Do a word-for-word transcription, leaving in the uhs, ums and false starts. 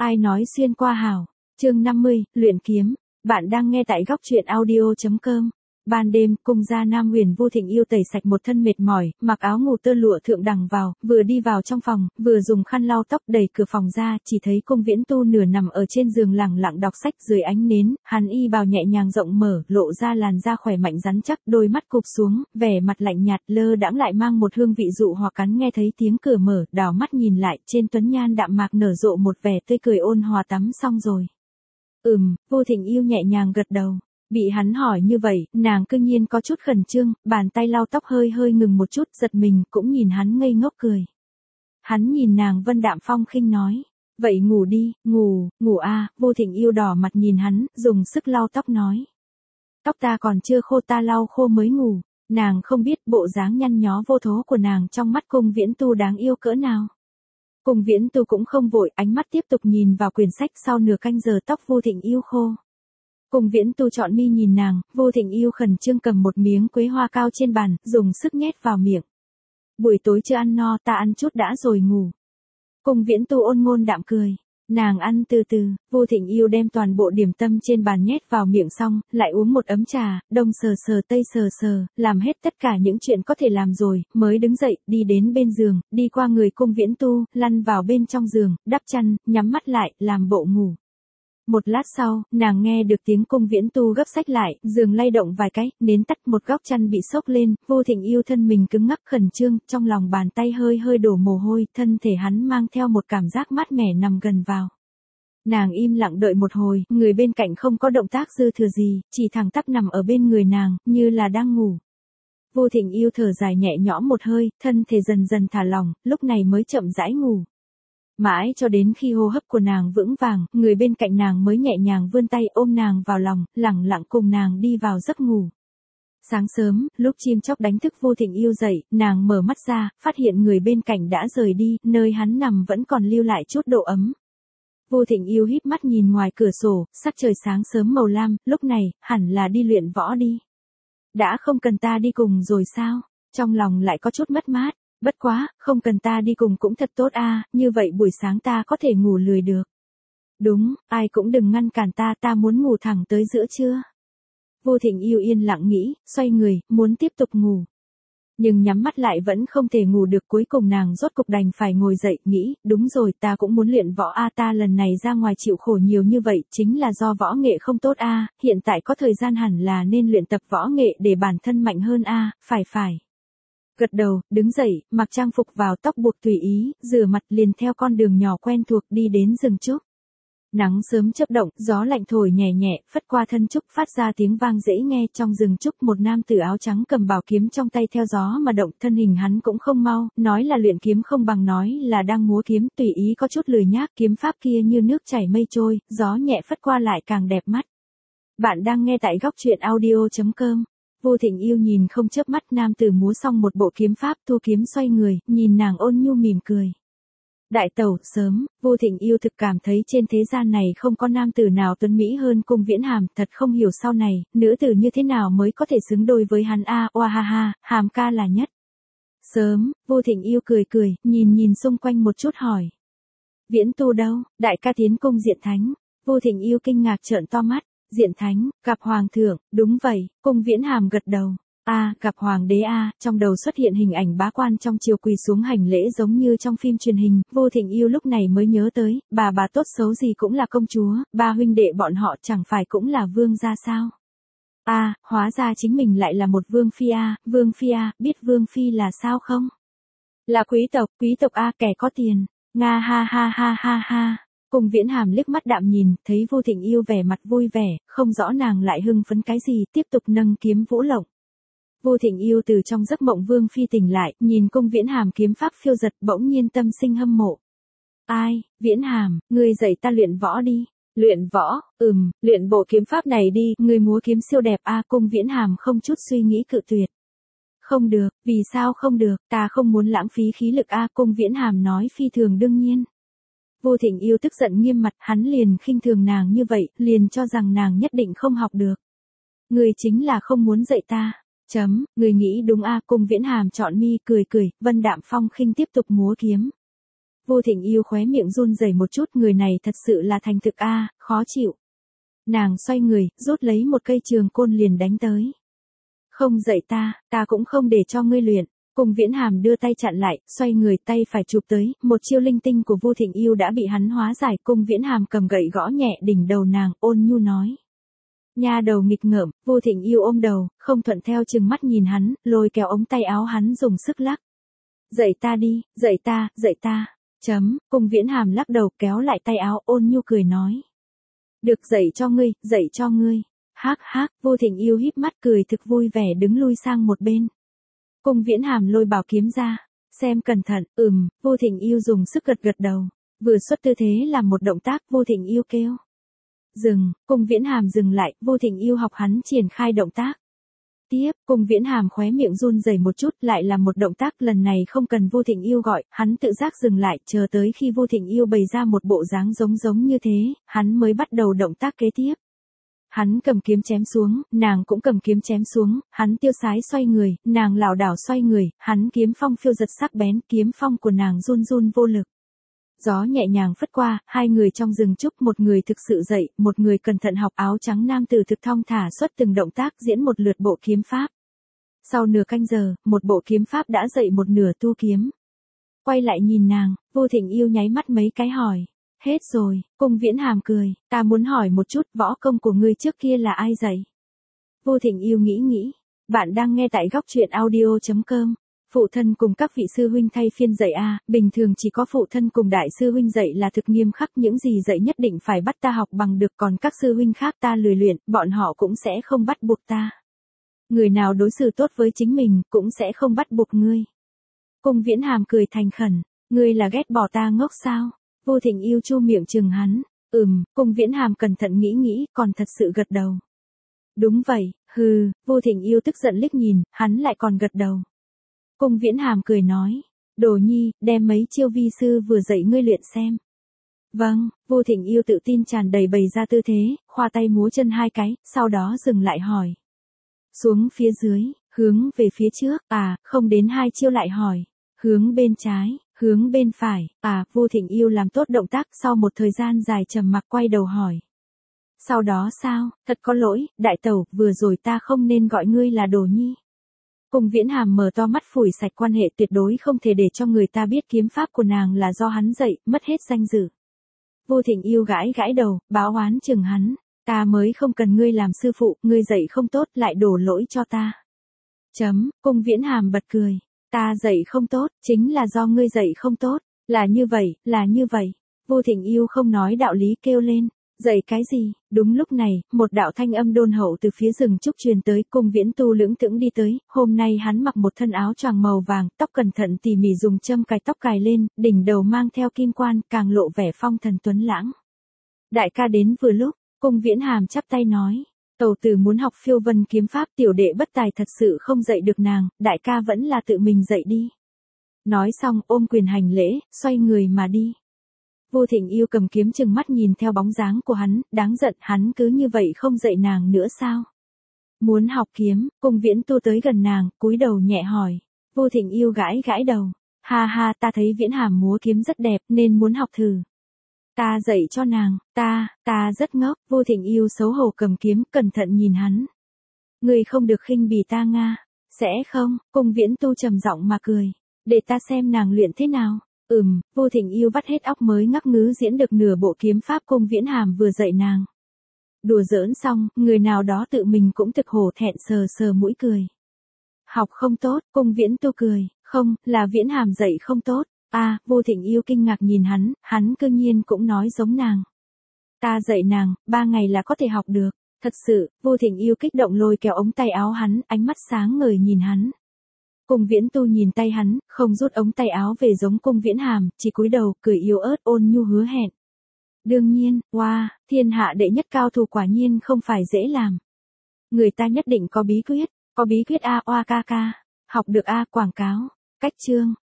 Ai nói xuyên qua hảo. Chương năm mươi, luyện kiếm. Bạn đang nghe tại góc truyện audio chấm com. Ban đêm, cung gia Nam Huyền Vu Thịnh Yêu tẩy sạch một thân mệt mỏi, mặc áo ngủ tơ lụa thượng đẳng vào, vừa đi vào trong phòng, vừa dùng khăn lau tóc, đẩy cửa phòng ra, chỉ thấy Cung Viễn Tu nửa nằm ở trên giường lẳng lặng đọc sách dưới ánh nến, hắn y bào nhẹ nhàng rộng mở, lộ ra làn da khỏe mạnh rắn chắc, đôi mắt cụp xuống, vẻ mặt lạnh nhạt, lơ đãng lại mang một hương vị dụ hoặc. Hắn nghe thấy tiếng cửa mở, đảo mắt nhìn lại, trên tuấn nhan đạm mạc nở rộ một vẻ tươi cười ôn hòa. Tắm xong rồi. Ừm, Vu Thịnh Yêu nhẹ nhàng gật đầu. Bị hắn hỏi như vậy, nàng cương nhiên có chút khẩn trương, bàn tay lau tóc hơi hơi ngừng một chút, giật mình, cũng nhìn hắn ngây ngốc cười. Hắn nhìn nàng vân đạm phong khinh nói, vậy ngủ đi, ngủ, ngủ a. À. Vu Thịnh Yêu đỏ mặt nhìn hắn, dùng sức lau tóc nói. Tóc ta còn chưa khô, ta lau khô mới ngủ. Nàng không biết bộ dáng nhăn nhó vô thố của nàng trong mắt Cung Viễn Tu đáng yêu cỡ nào. Cung Viễn Tu cũng không vội, ánh mắt tiếp tục nhìn vào quyển sách. Sau nửa canh giờ tóc Vu Thịnh Yêu khô. Cung Viễn Tu chọn mi nhìn nàng, Vu Thịnh Yêu khẩn trương cầm một miếng quế hoa cao trên bàn, dùng sức nhét vào miệng. Buổi tối chưa ăn no, ta ăn chút đã rồi ngủ. Cung Viễn Tu ôn ngôn đạm cười. Nàng ăn từ từ. Vu Thịnh Yêu đem toàn bộ điểm tâm trên bàn nhét vào miệng xong, lại uống một ấm trà, đông sờ sờ tây sờ sờ, làm hết tất cả những chuyện có thể làm rồi, mới đứng dậy, đi đến bên giường, đi qua người Cung Viễn Tu, lăn vào bên trong giường, đắp chăn, nhắm mắt lại, làm bộ ngủ. Một lát sau, nàng nghe được tiếng Cung Viễn Tu gấp sách lại, giường lay động vài cái, nến tắt, một góc chăn bị xốc lên, Vu Thịnh Yêu thân mình cứng ngắc khẩn trương, trong lòng bàn tay hơi hơi đổ mồ hôi, thân thể hắn mang theo một cảm giác mát mẻ nằm gần vào. Nàng im lặng đợi một hồi, người bên cạnh không có động tác dư thừa gì, chỉ thẳng tắp nằm ở bên người nàng, như là đang ngủ. Vu Thịnh Yêu thở dài nhẹ nhõm một hơi, thân thể dần dần thả lỏng, lúc này mới chậm rãi ngủ. Mãi cho đến khi hô hấp của nàng vững vàng, người bên cạnh nàng mới nhẹ nhàng vươn tay ôm nàng vào lòng, lẳng lặng cùng nàng đi vào giấc ngủ. Sáng sớm, lúc chim chóc đánh thức Vu Thịnh Yêu dậy, nàng mở mắt ra, phát hiện người bên cạnh đã rời đi, nơi hắn nằm vẫn còn lưu lại chút độ ấm. Vu Thịnh Yêu híp mắt nhìn ngoài cửa sổ, sắc trời sáng sớm màu lam, lúc này, hẳn là đi luyện võ đi. Đã không cần ta đi cùng rồi sao? Trong lòng lại có chút mất mát. Bất quá, không cần ta đi cùng cũng thật tốt a, à, như vậy buổi sáng ta có thể ngủ lười được. Đúng, ai cũng đừng ngăn cản ta, ta muốn ngủ thẳng tới giữa trưa. Vu Thịnh Yêu yên lặng nghĩ, xoay người, muốn tiếp tục ngủ. Nhưng nhắm mắt lại vẫn không thể ngủ được, cuối cùng nàng rốt cục đành phải ngồi dậy, nghĩ, đúng rồi, ta cũng muốn luyện võ a, à, ta lần này ra ngoài chịu khổ nhiều như vậy, chính là do võ nghệ không tốt a, à, hiện tại có thời gian hẳn là nên luyện tập võ nghệ để bản thân mạnh hơn a, à, phải phải. Gật đầu, đứng dậy, mặc trang phục vào, tóc buộc tùy ý, rửa mặt, liền theo con đường nhỏ quen thuộc đi đến rừng trúc. Nắng sớm chớp động, gió lạnh thổi nhẹ nhẹ, phất qua thân trúc phát ra tiếng vang dễ nghe. Trong rừng trúc một nam tử áo trắng cầm bảo kiếm trong tay theo gió mà động, thân hình hắn cũng không mau, nói là luyện kiếm không bằng nói là đang múa kiếm, tùy ý có chút lười nhác, kiếm pháp kia như nước chảy mây trôi, gió nhẹ phất qua lại càng đẹp mắt. Bạn đang nghe tại góc truyện audio chấm com. Vu Thịnh Yêu nhìn không chớp mắt, nam tử múa xong một bộ kiếm pháp, thu kiếm xoay người, nhìn nàng ôn nhu mỉm cười. Đại tẩu, sớm, Vu Thịnh Yêu thực cảm thấy trên thế gian này không có nam tử nào tuấn mỹ hơn Cung Viễn Hàm, thật không hiểu sau này, nữ tử như thế nào mới có thể xứng đôi với hắn a, oa ha ha, Hàm ca là nhất. Sớm, Vu Thịnh Yêu cười cười, nhìn nhìn xung quanh một chút hỏi. Viễn Tu đâu? Đại ca tiến cung diện thánh. Vu Thịnh Yêu kinh ngạc trợn to mắt. Diện thánh, gặp hoàng thượng, đúng vậy, Cung Viễn Hàm gật đầu. A, à, gặp hoàng đế a, à, trong đầu xuất hiện hình ảnh bá quan trong triều quỳ xuống hành lễ giống như trong phim truyền hình, Vu Thịnh Yêu lúc này mới nhớ tới, bà bà tốt xấu gì cũng là công chúa, ba huynh đệ bọn họ chẳng phải cũng là vương gia sao? A, à, hóa ra chính mình lại là một vương phi a, à, vương phi a, à, biết vương phi là sao không? Là quý tộc, quý tộc a, à, kẻ có tiền. Nga ha ha ha ha ha. Cung Viễn Hàm liếc mắt đạm nhìn, thấy Vu Thịnh Yêu vẻ mặt vui vẻ, không rõ nàng lại hưng phấn cái gì, tiếp tục nâng kiếm vũ lộng. Vu Thịnh Yêu từ trong giấc mộng vương phi tỉnh lại, nhìn Cung Viễn Hàm kiếm pháp phiêu giật, bỗng nhiên tâm sinh hâm mộ. Ai, Viễn Hàm, ngươi dạy ta luyện võ đi. Luyện võ, ừm, luyện bộ kiếm pháp này đi, ngươi múa kiếm siêu đẹp a, à, Cung Viễn Hàm không chút suy nghĩ cự tuyệt. Không được, vì sao không được, ta không muốn lãng phí khí lực a, à, Cung Viễn Hàm nói phi thường đương nhiên. Vu Thịnh Yêu tức giận nghiêm mặt, hắn liền khinh thường nàng như vậy, liền cho rằng nàng nhất định không học được. Người chính là không muốn dạy ta. Chấm, người nghĩ đúng a, Cung Viễn Hàm chọn mi, cười cười, vân đạm phong khinh tiếp tục múa kiếm. Vu Thịnh Yêu khóe miệng run rẩy một chút, người này thật sự là thành thực a, khó chịu. Nàng xoay người, rút lấy một cây trường côn liền đánh tới. Không dạy ta, ta cũng không để cho ngươi luyện. Cung Viễn Hàm đưa tay chặn lại, xoay người tay phải chụp tới, một chiêu linh tinh của Vu Thịnh Yêu đã bị hắn hóa giải. Cung Viễn Hàm cầm gậy gõ nhẹ đỉnh đầu nàng, ôn nhu nói. Nha đầu nghịch ngợm. Vu Thịnh Yêu ôm đầu, không thuận theo chừng mắt nhìn hắn, lôi kéo ống tay áo hắn dùng sức lắc. Dạy ta đi, dạy ta, dạy ta. Chấm, Cung Viễn Hàm lắc đầu kéo lại tay áo, ôn nhu cười nói. Được, dạy cho ngươi, dạy cho ngươi. Hắc hắc, Vu Thịnh Yêu híp mắt cười thực vui vẻ đứng lui sang một bên. Cung Viễn Hàm lôi bảo kiếm ra, xem cẩn thận. Ừm, Vu Thịnh Yêu dùng sức gật gật đầu, vừa xuất tư thế làm một động tác. Vu Thịnh Yêu kêu. Dừng, Cung Viễn Hàm dừng lại, Vu Thịnh Yêu học hắn triển khai động tác. Tiếp, Cung Viễn Hàm khóe miệng run rẩy một chút, lại là một động tác, lần này không cần Vu Thịnh Yêu gọi, hắn tự giác dừng lại, chờ tới khi Vu Thịnh Yêu bày ra một bộ dáng giống giống như thế, hắn mới bắt đầu động tác kế tiếp. Hắn cầm kiếm chém xuống, nàng cũng cầm kiếm chém xuống, hắn tiêu sái xoay người, nàng lảo đảo xoay người, hắn kiếm phong phiêu giật sắc bén, kiếm phong của nàng run run vô lực. Gió nhẹ nhàng phất qua, hai người trong rừng trúc, một người thực sự dậy, một người cẩn thận học. Áo trắng nam tử thực thong thả xuất từng động tác diễn một lượt bộ kiếm pháp. Sau nửa canh giờ, một bộ kiếm pháp đã dậy một nửa tu kiếm. Quay lại nhìn nàng, Vu Thịnh Yêu nháy mắt mấy cái hỏi. Hết rồi. Cung Viễn Hàm cười, ta muốn hỏi một chút, võ công của ngươi trước kia là ai dạy? Vu Thịnh Yêu nghĩ nghĩ, bạn đang nghe tại góc truyện audio chấm com. Phụ thân cùng các vị sư huynh thay phiên dạy a, bình thường chỉ có phụ thân cùng đại sư huynh dạy là thực nghiêm khắc, những gì dạy nhất định phải bắt ta học bằng được, còn các sư huynh khác ta lười luyện, bọn họ cũng sẽ không bắt buộc ta. Người nào đối xử tốt với chính mình, cũng sẽ không bắt buộc ngươi. Cung Viễn Hàm cười thành khẩn, ngươi là ghét bỏ ta ngốc sao? Vu Thịnh Yêu chu miệng chừng hắn, ừm, Cung Viễn Hàm cẩn thận nghĩ nghĩ, còn thật sự gật đầu. Đúng vậy, hừ, Vu Thịnh Yêu tức giận liếc nhìn, hắn lại còn gật đầu. Cung Viễn Hàm cười nói, Đồ Nhi, đem mấy chiêu vi sư vừa dạy ngươi luyện xem. Vâng, Vu Thịnh Yêu tự tin tràn đầy bày ra tư thế, khoa tay múa chân hai cái, sau đó dừng lại hỏi. Xuống phía dưới, hướng về phía trước, à, không đến hai chiêu lại hỏi. Hướng bên trái, hướng bên phải, à, Vu Thịnh Yêu làm tốt động tác, sau một thời gian dài trầm mặc quay đầu hỏi. Sau đó sao, thật có lỗi, đại tẩu, vừa rồi ta không nên gọi ngươi là Đồ Nhi. Cung Viễn Hàm mở to mắt phủi sạch quan hệ, tuyệt đối không thể để cho người ta biết kiếm pháp của nàng là do hắn dạy, mất hết danh dự. Vu Thịnh Yêu gãi gãi đầu, báo oán chừng hắn, ta mới không cần ngươi làm sư phụ, ngươi dạy không tốt lại đổ lỗi cho ta. Chấm, Cung Viễn Hàm bật cười, ta dạy không tốt, chính là do ngươi dạy không tốt, là như vậy, là như vậy. Vu Thịnh Yêu không nói đạo lý kêu lên. Dạy cái gì? Đúng lúc này, một đạo thanh âm đôn hậu từ phía rừng trúc truyền tới. Cung Viễn Tu lưỡng thững đi tới, hôm nay hắn mặc một thân áo choàng màu vàng, tóc cẩn thận tỉ mỉ dùng châm cài tóc cài lên, đỉnh đầu mang theo kim quan, càng lộ vẻ phong thần tuấn lãng. Đại ca đến vừa lúc, Cung Viễn Hàm chắp tay nói, tẩu tử muốn học phiêu vân kiếm pháp, tiểu đệ bất tài thật sự không dạy được nàng, đại ca vẫn là tự mình dạy đi. Nói xong ôm quyền hành lễ, xoay người mà đi. Vu Thịnh Yêu cầm kiếm chừng mắt nhìn theo bóng dáng của hắn, đáng giận, hắn cứ như vậy không dạy nàng nữa sao? Muốn học kiếm, Cung Viễn Tu tới gần nàng, cúi đầu nhẹ hỏi. Vu Thịnh Yêu gãi gãi đầu, ha ha, ta thấy Viễn Hàm múa kiếm rất đẹp nên muốn học thử. Ta dạy cho nàng, ta, ta rất ngốc. Vu Thịnh Yêu xấu hổ cầm kiếm, cẩn thận nhìn hắn. Người không được khinh bỉ ta Nga, sẽ không? Cung Viễn Tu trầm giọng mà cười, để ta xem nàng luyện thế nào. Ừm, Vu Thịnh Yêu vắt hết óc mới ngắc ngứ diễn được nửa bộ kiếm pháp Cung Viễn Hàm vừa dạy nàng. Đùa giỡn xong, người nào đó tự mình cũng thực hổ thẹn sờ sờ mũi cười. Học không tốt, Cung Viễn Tu cười, không, là Viễn Hàm dạy không tốt. À, Vu Thịnh Yêu kinh ngạc nhìn hắn, hắn cương nhiên cũng nói giống nàng. Ta dạy nàng, ba ngày là có thể học được. Thật sự, Vu Thịnh Yêu kích động lôi kéo ống tay áo hắn, ánh mắt sáng ngời nhìn hắn. Cung Viễn Tu nhìn tay hắn, không rút ống tay áo về giống Cung Viễn Hàm, chỉ cúi đầu, cười yếu ớt ôn nhu hứa hẹn. Đương nhiên, wow, thiên hạ đệ nhất cao thủ quả nhiên không phải dễ làm. Người ta nhất định có bí quyết, có bí quyết a oa ca ca, học được a quảng cáo, cách chương.